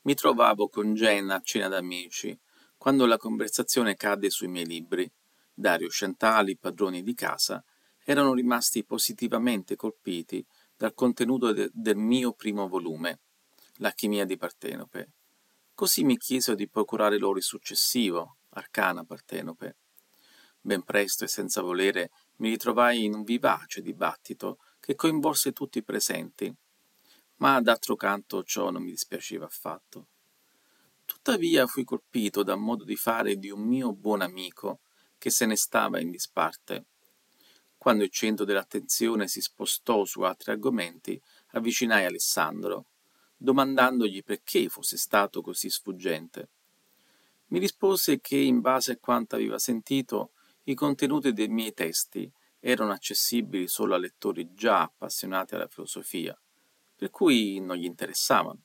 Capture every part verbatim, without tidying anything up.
Mi trovavo con Jen a cena d'amici, quando la conversazione cadde sui miei libri. Dario Centali, padroni di casa, erano rimasti positivamente colpiti dal contenuto de- del mio primo volume, L'alchimia di Partenope. Così mi chiesero di procurare loro il successivo, Arcana Partenope. Ben presto e senza volere mi ritrovai in un vivace dibattito che coinvolse tutti i presenti, ma d'altro canto ciò non mi dispiaceva affatto. Tuttavia fui colpito dal modo di fare di un mio buon amico che se ne stava in disparte. Quando il centro dell'attenzione si spostò su altri argomenti, avvicinai Alessandro, domandandogli perché fosse stato così sfuggente. Mi rispose che, in base a quanto aveva sentito, i contenuti dei miei testi erano accessibili solo a lettori già appassionati alla filosofia, per cui non gli interessavano.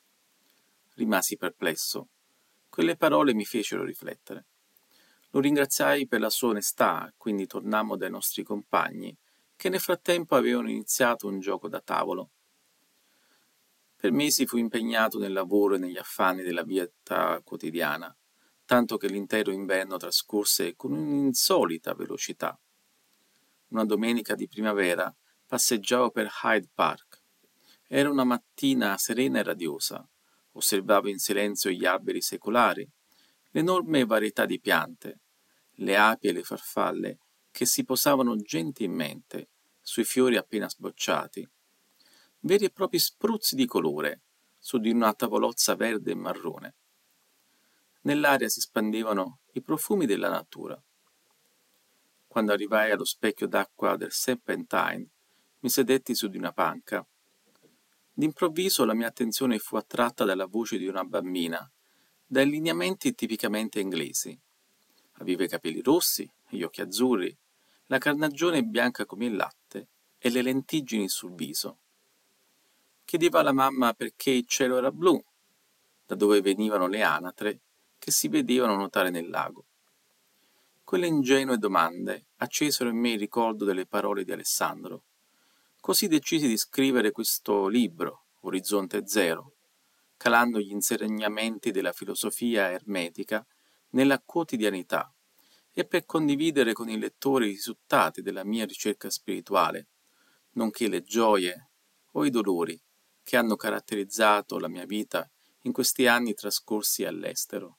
Rimasi perplesso. Quelle parole mi fecero riflettere. Lo ringraziai per la sua onestà, quindi tornammo dai nostri compagni, che nel frattempo avevano iniziato un gioco da tavolo. Per mesi fui impegnato nel lavoro e negli affanni della vita quotidiana, tanto che l'intero inverno trascorse con un'insolita velocità. Una domenica di primavera passeggiavo per Hyde Park. Era una mattina serena e radiosa. Osservavo in silenzio gli alberi secolari, l'enorme varietà di piante, le api e le farfalle che si posavano gentilmente sui fiori appena sbocciati, veri e propri spruzzi di colore su di una tavolozza verde e marrone. Nell'aria si spandevano i profumi della natura. Quando arrivai allo specchio d'acqua del Serpentine, mi sedetti su di una panca. D'improvviso la mia attenzione fu attratta dalla voce di una bambina, dai lineamenti tipicamente inglesi. Aveva i capelli rossi, gli occhi azzurri, la carnagione bianca come il latte e le lentiggini sul viso. Chiedeva alla mamma perché il cielo era blu, da dove venivano le anatre che si vedevano nuotare nel lago. Quelle ingenue domande accesero in me il ricordo delle parole di Alessandro. Così decisi di scrivere questo libro, Orizzonte Zero, calando gli insegnamenti della filosofia ermetica nella quotidianità e per condividere con i lettori i risultati della mia ricerca spirituale, nonché le gioie o i dolori che hanno caratterizzato la mia vita in questi anni trascorsi all'estero.